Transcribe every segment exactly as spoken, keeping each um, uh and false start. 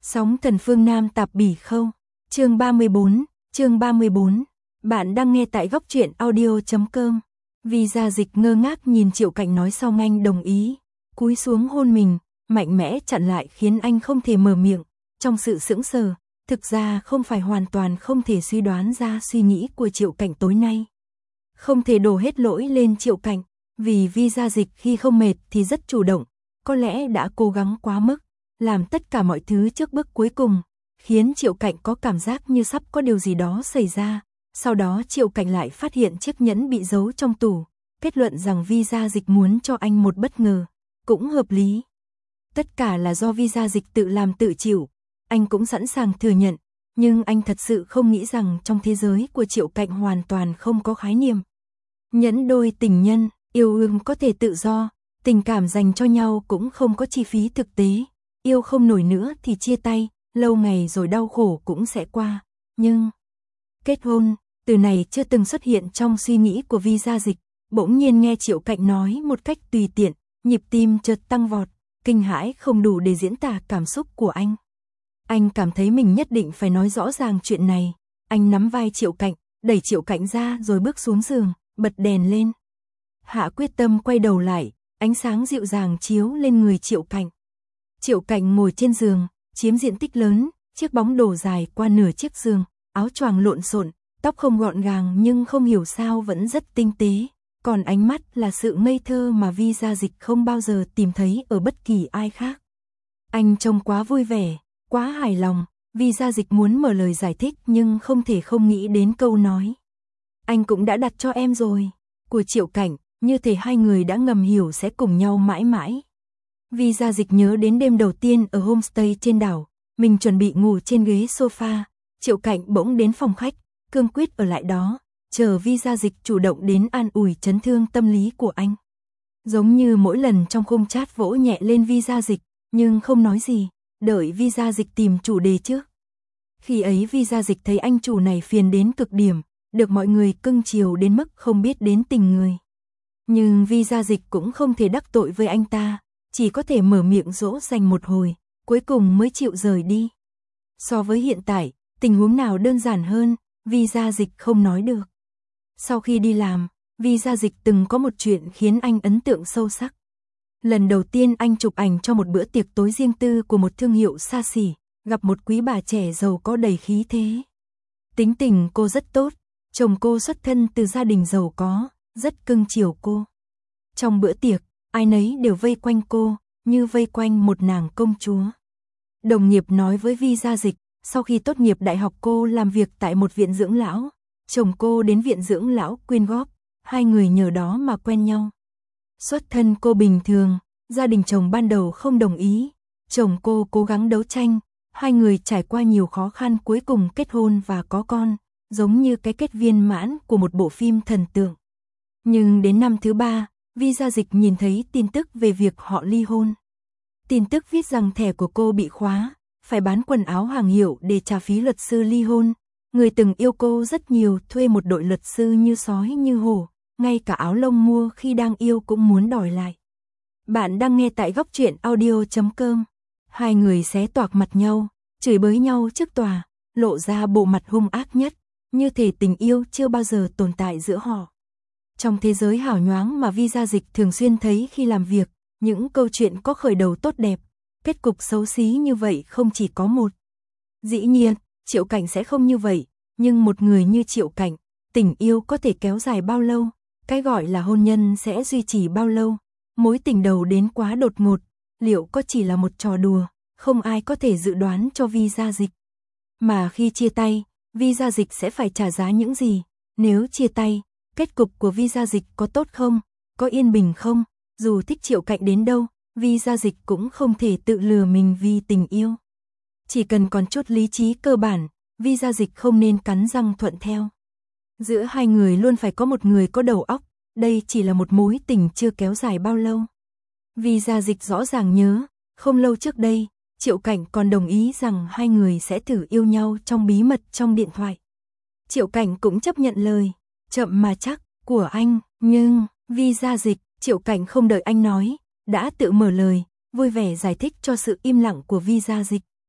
Sóng thần phương Nam tạp bỉ khâu. Chương ba mươi bốn, chương ba mươi bốn. Bạn đang nghe tại góc truyện audio chấm com. Visa Dịch ngơ ngác nhìn Triệu Cạnh nói xong anh đồng ý, cúi xuống hôn mình, mạnh mẽ chặn lại khiến anh không thể mở miệng. Trong sự sững sờ, thực ra không phải hoàn toàn không thể suy đoán ra suy nghĩ của Triệu Cạnh tối nay. Không thể đổ hết lỗi lên Triệu Cạnh, vì Visa Dịch khi không mệt thì rất chủ động, có lẽ đã cố gắng quá mức, làm tất cả mọi thứ trước bước cuối cùng, khiến Triệu Cạnh có cảm giác như sắp có điều gì đó xảy ra. Sau đó Triệu Cạnh lại phát hiện chiếc nhẫn bị giấu trong tủ, kết luận rằng Visa Dịch muốn cho anh một bất ngờ, cũng hợp lý. Tất cả là do Visa Dịch tự làm tự chịu, anh cũng sẵn sàng thừa nhận, nhưng anh thật sự không nghĩ rằng trong thế giới của Triệu Cạnh hoàn toàn không có khái niệm nhẫn đôi tình nhân, yêu đương có thể tự do, tình cảm dành cho nhau cũng không có chi phí thực tế, yêu không nổi nữa thì chia tay, lâu ngày rồi đau khổ cũng sẽ qua, nhưng kết hôn, từ này chưa từng xuất hiện trong suy nghĩ của Visa Dịch. Bỗng nhiên nghe Triệu Cạnh nói một cách tùy tiện, nhịp tim chợt tăng vọt, kinh hãi không đủ để diễn tả cảm xúc của anh. Anh cảm thấy mình nhất định phải nói rõ ràng chuyện này. Anh nắm vai Triệu Cạnh, đẩy Triệu Cạnh ra rồi bước xuống giường, bật đèn lên. Hạ quyết tâm quay đầu lại, ánh sáng dịu dàng chiếu lên người Triệu Cạnh. Triệu Cạnh ngồi trên giường, chiếm diện tích lớn, chiếc bóng đổ dài qua nửa chiếc giường, áo choàng lộn xộn, tóc không gọn gàng nhưng không hiểu sao vẫn rất tinh tế, còn ánh mắt là sự ngây thơ mà Visa Dịch không bao giờ tìm thấy ở bất kỳ ai khác. Anh trông quá vui vẻ, quá hài lòng, Visa Dịch muốn mở lời giải thích nhưng không thể không nghĩ đến câu nói. Anh cũng đã đặt cho em rồi, của Triệu Cạnh, như thể hai người đã ngầm hiểu sẽ cùng nhau mãi mãi. Visa Dịch nhớ đến đêm đầu tiên ở homestay trên đảo, mình chuẩn bị ngủ trên ghế sofa, Triệu Cạnh bỗng đến phòng khách, cương quyết ở lại đó, chờ Visa Dịch chủ động đến an ủi chấn thương tâm lý của anh. Giống như mỗi lần trong khung chat vỗ nhẹ lên Visa Dịch, nhưng không nói gì, đợi Visa Dịch tìm chủ đề trước. Khi ấy Visa Dịch thấy anh chủ này phiền đến cực điểm, được mọi người cưng chiều đến mức không biết đến tình người. Nhưng Visa Dịch cũng không thể đắc tội với anh ta, chỉ có thể mở miệng dỗ dành một hồi, cuối cùng mới chịu rời đi. So với hiện tại, tình huống nào đơn giản hơn, Visa Dịch không nói được. Sau khi đi làm, Visa Dịch từng có một chuyện khiến anh ấn tượng sâu sắc. Lần đầu tiên anh chụp ảnh cho một bữa tiệc tối riêng tư của một thương hiệu xa xỉ, gặp một quý bà trẻ giàu có đầy khí thế. Tính tình cô rất tốt, chồng cô xuất thân từ gia đình giàu có, rất cưng chiều cô. Trong bữa tiệc, ai nấy đều vây quanh cô, như vây quanh một nàng công chúa. Đồng nghiệp nói với Visa Dịch, sau khi tốt nghiệp đại học cô làm việc tại một viện dưỡng lão, chồng cô đến viện dưỡng lão quyên góp, hai người nhờ đó mà quen nhau. Xuất thân cô bình thường, gia đình chồng ban đầu không đồng ý, chồng cô cố gắng đấu tranh, hai người trải qua nhiều khó khăn cuối cùng kết hôn và có con, giống như cái kết viên mãn của một bộ phim thần tượng. Nhưng đến năm thứ ba, Visa Dịch nhìn thấy tin tức về việc họ ly hôn. Tin tức viết rằng thẻ của cô bị khóa, phải bán quần áo hàng hiệu để trả phí luật sư ly hôn. Người từng yêu cô rất nhiều thuê một đội luật sư như sói như hổ, ngay cả áo lông mua khi đang yêu cũng muốn đòi lại. Bạn đang nghe tại góc truyện audio chấm com. Hai người xé toạc mặt nhau, chửi bới nhau trước tòa, lộ ra bộ mặt hung ác nhất, như thể tình yêu chưa bao giờ tồn tại giữa họ. Trong thế giới hào nhoáng mà Visa Dịch thường xuyên thấy khi làm việc, những câu chuyện có khởi đầu tốt đẹp, kết cục xấu xí như vậy không chỉ có một. Dĩ nhiên, Triệu Cạnh sẽ không như vậy, nhưng một người như Triệu Cạnh, tình yêu có thể kéo dài bao lâu, cái gọi là hôn nhân sẽ duy trì bao lâu, mối tình đầu đến quá đột ngột, liệu có chỉ là một trò đùa, không ai có thể dự đoán cho Visa Dịch. Mà khi chia tay, Visa Dịch sẽ phải trả giá những gì, nếu chia tay, kết cục của Visa Dịch có tốt không, có yên bình không, dù thích Triệu Cạnh đến đâu, Visa Dịch cũng không thể tự lừa mình vì tình yêu. Chỉ cần còn chút lý trí cơ bản, Visa Dịch không nên cắn răng thuận theo. Giữa hai người luôn phải có một người có đầu óc, đây chỉ là một mối tình chưa kéo dài bao lâu. Visa Dịch rõ ràng nhớ, không lâu trước đây, Triệu Cạnh còn đồng ý rằng hai người sẽ thử yêu nhau trong bí mật trong điện thoại. Triệu Cạnh cũng chấp nhận lời, chậm mà chắc, của anh, nhưng, Visa Dịch, Triệu Cạnh không đợi anh nói, đã tự mở lời, vui vẻ giải thích cho sự im lặng của Visa Dịch.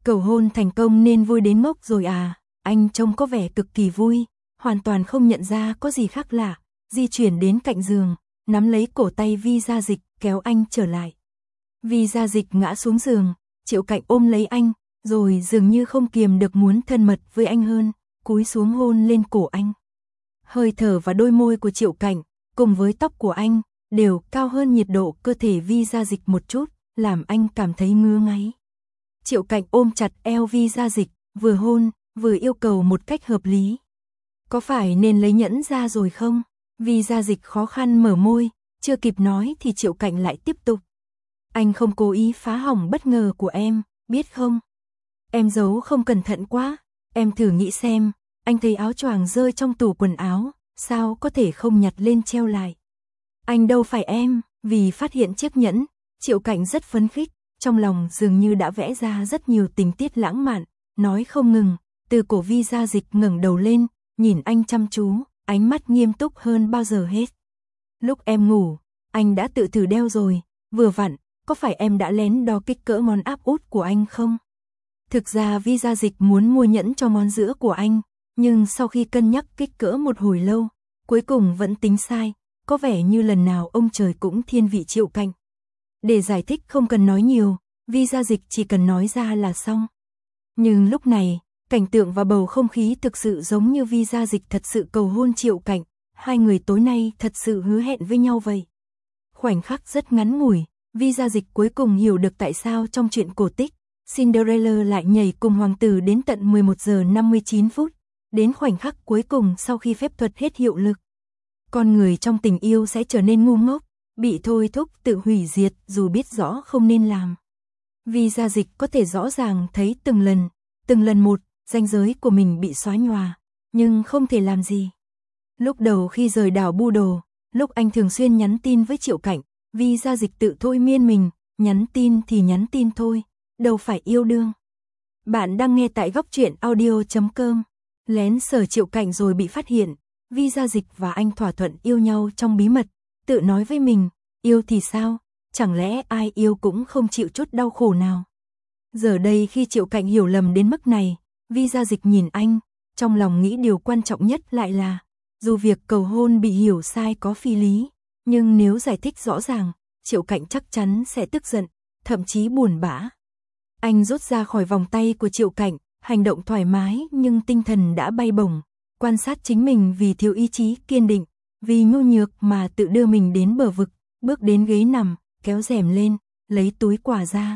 Cầu hôn thành công nên vui đến ngốc rồi à? Anh trông có vẻ cực kỳ vui, hoàn toàn không nhận ra có gì khác lạ, di chuyển đến cạnh giường, nắm lấy cổ tay Vi Gia Dịch, kéo anh trở lại. Vi Gia Dịch ngã xuống giường, Triệu Cạnh ôm lấy anh, rồi dường như không kiềm được muốn thân mật với anh hơn, cúi xuống hôn lên cổ anh. Hơi thở và đôi môi của Triệu Cạnh, cùng với tóc của anh, đều cao hơn nhiệt độ cơ thể Vi Gia Dịch một chút, làm anh cảm thấy ngứa ngáy. Triệu Cạnh ôm chặt eo Vi Gia Dịch, vừa hôn, vừa yêu cầu một cách hợp lý. Có phải nên lấy nhẫn ra rồi không? Vi Gia Dịch khó khăn mở môi, chưa kịp nói thì Triệu Cạnh lại tiếp tục. Anh không cố ý phá hỏng bất ngờ của em, biết không? Em giấu không cẩn thận quá, em thử nghĩ xem, anh thấy áo choàng rơi trong tủ quần áo, sao có thể không nhặt lên treo lại? Anh đâu phải em, vì phát hiện chiếc nhẫn, Triệu Cạnh rất phấn khích, trong lòng dường như đã vẽ ra rất nhiều tình tiết lãng mạn, nói không ngừng, từ cổ Vi Gia Dịch ngẩng đầu lên, nhìn anh chăm chú, ánh mắt nghiêm túc hơn bao giờ hết. Lúc em ngủ, anh đã tự thử đeo rồi, vừa vặn, có phải em đã lén đo kích cỡ ngón áp út của anh không? Thực ra Vi Gia Dịch muốn mua nhẫn cho ngón giữa của anh, nhưng sau khi cân nhắc kích cỡ một hồi lâu, cuối cùng vẫn tính sai, có vẻ như lần nào ông trời cũng thiên vị Triệu Cạnh. Để giải thích không cần nói nhiều, Vi Gia Dịch chỉ cần nói ra là xong. Nhưng lúc này, cảnh tượng và bầu không khí thực sự giống như Vi Gia Dịch thật sự cầu hôn Triệu Cạnh, hai người tối nay thật sự hứa hẹn với nhau vậy. Khoảnh khắc rất ngắn ngủi, Vi Gia Dịch cuối cùng hiểu được tại sao trong truyện cổ tích, Cinderella lại nhảy cùng hoàng tử đến tận mười một giờ năm mươi chín phút, đến khoảnh khắc cuối cùng sau khi phép thuật hết hiệu lực. Con người trong tình yêu sẽ trở nên ngu ngốc, bị thôi thúc tự hủy diệt dù biết rõ không nên làm. Vi Gia Dịch có thể rõ ràng thấy từng lần, từng lần một, ranh giới của mình bị xóa nhòa, nhưng không thể làm gì. Lúc đầu khi rời đảo Bu Đồ, lúc anh thường xuyên nhắn tin với Triệu Cạnh, Vi Gia Dịch tự thôi miên mình, nhắn tin thì nhắn tin thôi, đâu phải yêu đương. Bạn đang nghe tại góc truyện audio chấm com. Lén sờ Triệu Cạnh rồi bị phát hiện, Vi Gia Dịch và anh thỏa thuận yêu nhau trong bí mật, tự nói với mình, yêu thì sao, chẳng lẽ ai yêu cũng không chịu chút đau khổ nào. Giờ đây khi Triệu Cạnh hiểu lầm đến mức này, Vi Gia Dịch nhìn anh, trong lòng nghĩ điều quan trọng nhất lại là, dù việc cầu hôn bị hiểu sai có phi lý, nhưng nếu giải thích rõ ràng, Triệu Cạnh chắc chắn sẽ tức giận, thậm chí buồn bã. Anh rút ra khỏi vòng tay của Triệu Cạnh, hành động thoải mái nhưng tinh thần đã bay bổng, quan sát chính mình vì thiếu ý chí kiên định, vì nhu nhược mà tự đưa mình đến bờ vực, bước đến ghế nằm, kéo rèm lên, lấy túi quà ra.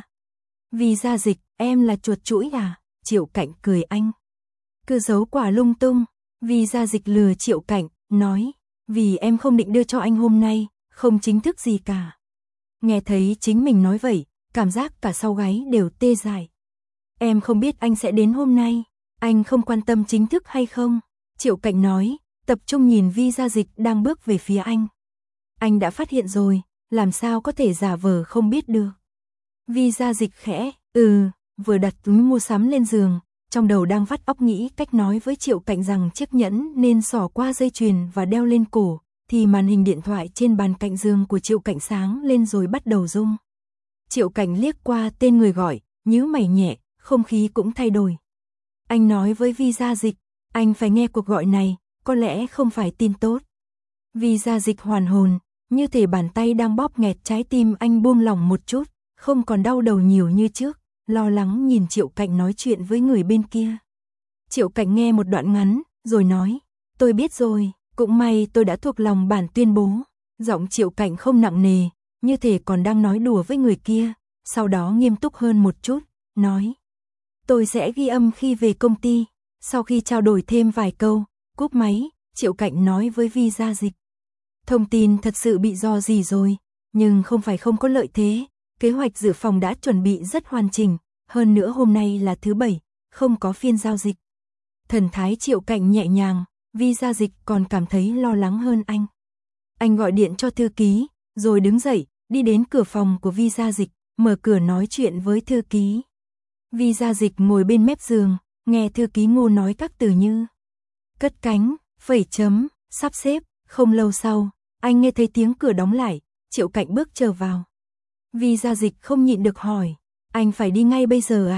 Vi Gia Dịch, em là chuột chuỗi à? Triệu Cạnh cười anh. Cứ giấu quà lung tung. Vi Gia Dịch lừa Triệu Cạnh, nói, vì em không định đưa cho anh hôm nay, không chính thức gì cả. Nghe thấy chính mình nói vậy, cảm giác cả sau gáy đều tê dại. Em không biết anh sẽ đến hôm nay, anh không quan tâm chính thức hay không? Triệu Cạnh nói, tập trung nhìn Vi Gia Dịch đang bước về phía anh. Anh đã phát hiện rồi, làm sao có thể giả vờ không biết được. Vi Gia Dịch khẽ, ừ, vừa đặt túi mua sắm lên giường, trong đầu đang vắt óc nghĩ cách nói với Triệu Cạnh rằng chiếc nhẫn nên xỏ qua dây chuyền và đeo lên cổ, thì màn hình điện thoại trên bàn cạnh giường của Triệu Cạnh sáng lên rồi bắt đầu rung. Triệu Cạnh liếc qua tên người gọi, nhíu mày nhẹ, không khí cũng thay đổi. Anh nói với Vi Gia Dịch, anh phải nghe cuộc gọi này, có lẽ không phải tin tốt. Vi Gia Dịch hoàn hồn, như thể bàn tay đang bóp nghẹt trái tim anh buông lỏng một chút, không còn đau đầu nhiều như trước, lo lắng nhìn Triệu Cạnh nói chuyện với người bên kia. Triệu Cạnh nghe một đoạn ngắn, rồi nói, tôi biết rồi, cũng may tôi đã thuộc lòng bản tuyên bố. Giọng Triệu Cạnh không nặng nề, như thể còn đang nói đùa với người kia, sau đó nghiêm túc hơn một chút, nói, tôi sẽ ghi âm khi về công ty. Sau khi trao đổi thêm vài câu, cúp máy, Triệu Cạnh nói với Vi Gia Dịch. Thông tin thật sự bị rò rỉ rồi, nhưng không phải không có lợi thế, kế hoạch dự phòng đã chuẩn bị rất hoàn chỉnh, hơn nữa hôm nay là thứ bảy, không có phiên giao dịch. Thần thái Triệu Cạnh nhẹ nhàng, Vi Gia Dịch còn cảm thấy lo lắng hơn anh. Anh gọi điện cho thư ký, rồi đứng dậy, đi đến cửa phòng của Vi Gia Dịch, mở cửa nói chuyện với thư ký. Vi Gia Dịch ngồi bên mép giường, nghe thư ký Ngô nói các từ như cất cánh, phẩy chấm, sắp xếp. Không lâu sau, anh nghe thấy tiếng cửa đóng lại, Triệu Cạnh bước trở vào. Vi Gia Dịch không nhịn được hỏi, anh phải đi ngay bây giờ à,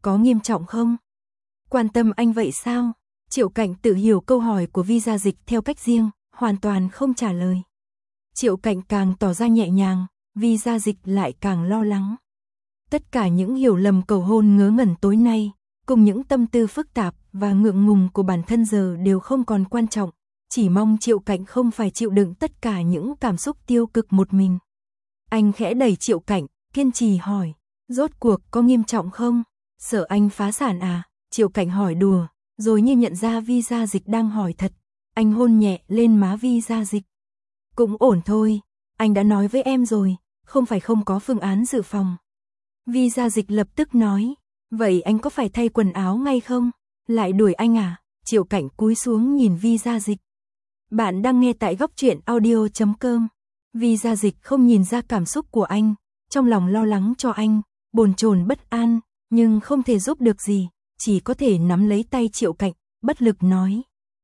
có nghiêm trọng không? Quan tâm anh vậy sao? Triệu Cảnh tự hiểu câu hỏi của Vi Gia Dịch theo cách riêng, hoàn toàn không trả lời. Triệu Cảnh càng tỏ ra nhẹ nhàng, Vi Gia Dịch lại càng lo lắng. Tất cả những hiểu lầm cầu hôn ngớ ngẩn tối nay, cùng những tâm tư phức tạp và ngượng ngùng của bản thân giờ đều không còn quan trọng, chỉ mong Triệu Cảnh không phải chịu đựng tất cả những cảm xúc tiêu cực một mình. Anh khẽ đẩy Triệu Cảnh, kiên trì hỏi, rốt cuộc có nghiêm trọng không? Sợ anh phá sản à? Triệu Cảnh hỏi đùa, rồi như nhận ra Vi Gia Dịch đang hỏi thật, anh hôn nhẹ lên má Vi Gia Dịch. Cũng ổn thôi, anh đã nói với em rồi, không phải không có phương án dự phòng. Vi Gia Dịch lập tức nói, vậy anh có phải thay quần áo ngay không? Lại đuổi anh à? Triệu Cảnh cúi xuống nhìn Vi Gia Dịch. Bạn đang nghe tại góc truyện audio chấm com. Vi Gia Dịch không nhìn ra cảm xúc của anh, trong lòng lo lắng cho anh, bồn chồn bất an, nhưng không thể giúp được gì, chỉ có thể nắm lấy tay Triệu Cảnh, bất lực nói.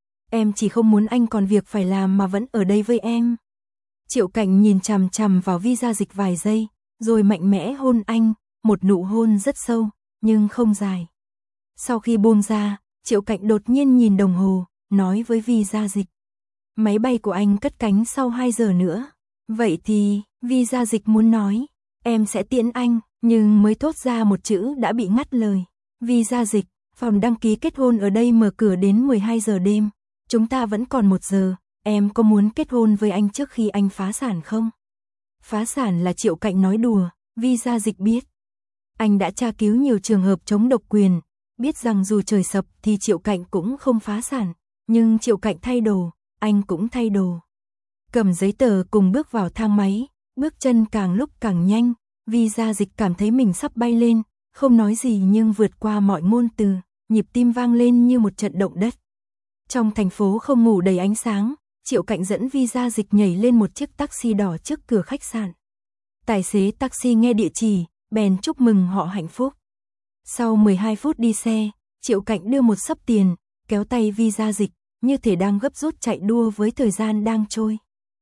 Em chỉ không muốn anh còn việc phải làm mà vẫn ở đây với em. Triệu Cảnh nhìn chằm chằm vào Vi Gia Dịch vài giây, rồi mạnh mẽ hôn anh, một nụ hôn rất sâu, nhưng không dài. Sau khi buông ra, Triệu Cảnh đột nhiên nhìn đồng hồ, nói với Vi Gia Dịch. Máy bay của anh cất cánh sau hai giờ nữa. Vậy thì, Vi Gia Dịch muốn nói, em sẽ tiễn anh, nhưng mới thốt ra một chữ đã bị ngắt lời. Vi Gia Dịch, phòng đăng ký kết hôn ở đây mở cửa đến mười hai giờ đêm, chúng ta vẫn còn một giờ, em có muốn kết hôn với anh trước khi anh phá sản không? Phá sản là Triệu Cảnh nói đùa, Vi Gia Dịch biết. Anh đã tra cứu nhiều trường hợp chống độc quyền, biết rằng dù trời sập thì Triệu Cảnh cũng không phá sản, nhưng Triệu Cảnh thay đồ, anh cũng thay đồ. Cầm giấy tờ cùng bước vào thang máy, bước chân càng lúc càng nhanh, Vi Gia Dịch cảm thấy mình sắp bay lên, không nói gì nhưng vượt qua mọi ngôn từ, nhịp tim vang lên như một trận động đất. Trong thành phố không ngủ đầy ánh sáng, Triệu Cảnh dẫn Vi Gia Dịch nhảy lên một chiếc taxi đỏ trước cửa khách sạn. Tài xế taxi nghe địa chỉ, bèn chúc mừng họ hạnh phúc. Sau mười hai phút đi xe, Triệu Cảnh đưa một xấp tiền, kéo tay Vi Gia Dịch, như thể đang gấp rút chạy đua với thời gian đang trôi.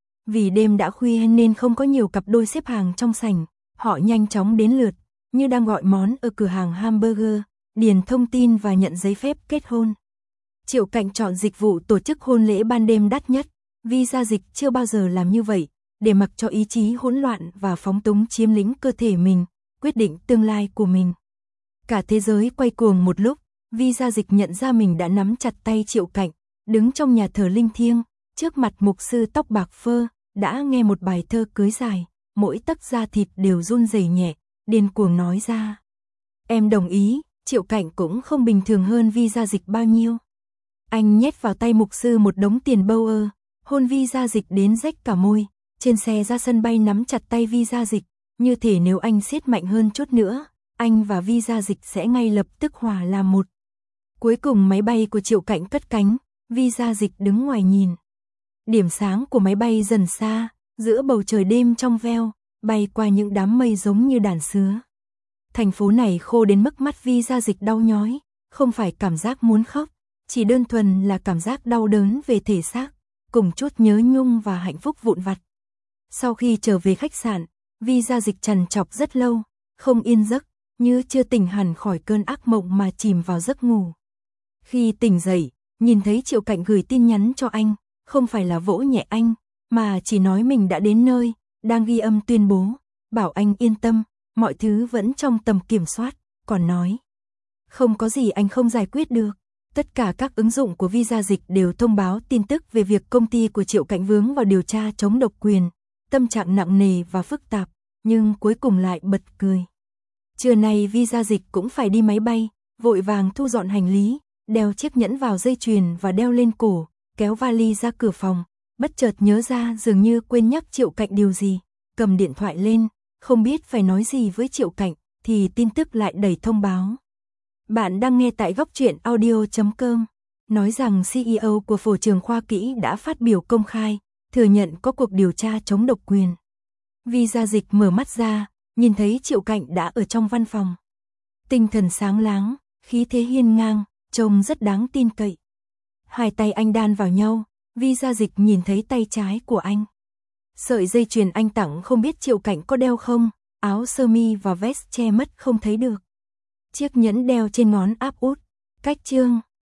Vì đêm đã khuya nên không có nhiều cặp đôi xếp hàng trong sảnh, họ nhanh chóng đến lượt, như đang gọi món ở cửa hàng hamburger, điền thông tin và nhận giấy phép kết hôn. Triệu Cảnh chọn dịch vụ tổ chức hôn lễ ban đêm đắt nhất, Vi Gia Dịch chưa bao giờ làm như vậy, để mặc cho ý chí hỗn loạn và phóng túng chiếm lĩnh cơ thể mình, quyết định tương lai của mình. Cả thế giới quay cuồng một lúc, Vi Gia Dịch nhận ra mình đã nắm chặt tay Triệu Cảnh, đứng trong nhà thờ linh thiêng, trước mặt mục sư tóc bạc phơ, đã nghe một bài thơ cưới dài, mỗi tấc da thịt đều run rẩy nhẹ, điên cuồng nói ra. Em đồng ý, Triệu Cảnh cũng không bình thường hơn Vi Gia Dịch bao nhiêu. Anh nhét vào tay mục sư một đống tiền bâu ơ, hôn Vi Gia Dịch đến rách cả môi, trên xe ra sân bay nắm chặt tay Vi Gia Dịch, như thể nếu anh siết mạnh hơn chút nữa, anh và Vi Gia Dịch sẽ ngay lập tức hòa làm một. Cuối cùng máy bay của Triệu Cảnh cất cánh, Vi Gia Dịch đứng ngoài nhìn. Điểm sáng của máy bay dần xa, giữa bầu trời đêm trong veo, bay qua những đám mây giống như đàn sứa. Thành phố này khô đến mức mắt Vi Gia Dịch đau nhói, không phải cảm giác muốn khóc, chỉ đơn thuần là cảm giác đau đớn về thể xác, cùng chút nhớ nhung và hạnh phúc vụn vặt. Sau khi trở về khách sạn, Vi Gia Dịch trằn trọc rất lâu, không yên giấc, như chưa tỉnh hẳn khỏi cơn ác mộng mà chìm vào giấc ngủ. Khi tỉnh dậy, nhìn thấy Triệu Cảnh gửi tin nhắn cho anh, không phải là vỗ nhẹ anh, mà chỉ nói mình đã đến nơi, đang ghi âm tuyên bố, bảo anh yên tâm, mọi thứ vẫn trong tầm kiểm soát, còn nói. Không có gì anh không giải quyết được. Tất cả các ứng dụng của Vi Gia Dịch đều thông báo tin tức về việc công ty của Triệu Cảnh vướng vào điều tra chống độc quyền, tâm trạng nặng nề và phức tạp, nhưng cuối cùng lại bật cười. Trưa nay Vi Gia Dịch cũng phải đi máy bay, vội vàng thu dọn hành lý, đeo chiếc nhẫn vào dây chuyền và đeo lên cổ, kéo vali ra cửa phòng, bất chợt nhớ ra dường như quên nhắc Triệu Cảnh điều gì, cầm điện thoại lên, không biết phải nói gì với Triệu Cảnh, thì tin tức lại đầy thông báo. Bạn đang nghe tại góc truyện audio chấm com, nói rằng xê e ô của Phổ Trường Khoa Kỹ đã phát biểu công khai, thừa nhận có cuộc điều tra chống độc quyền. Vi Gia Dịch mở mắt ra, nhìn thấy Triệu Cảnh đã ở trong văn phòng. Tinh thần sáng láng, khí thế hiên ngang, trông rất đáng tin cậy. Hai tay anh đan vào nhau, Vi Gia Dịch nhìn thấy tay trái của anh. Sợi dây chuyền anh tặng không biết Triệu Cảnh có đeo không, áo sơ mi và vest che mất không thấy được. chiếc nhẫn đeo trên ngón áp út. Cách chương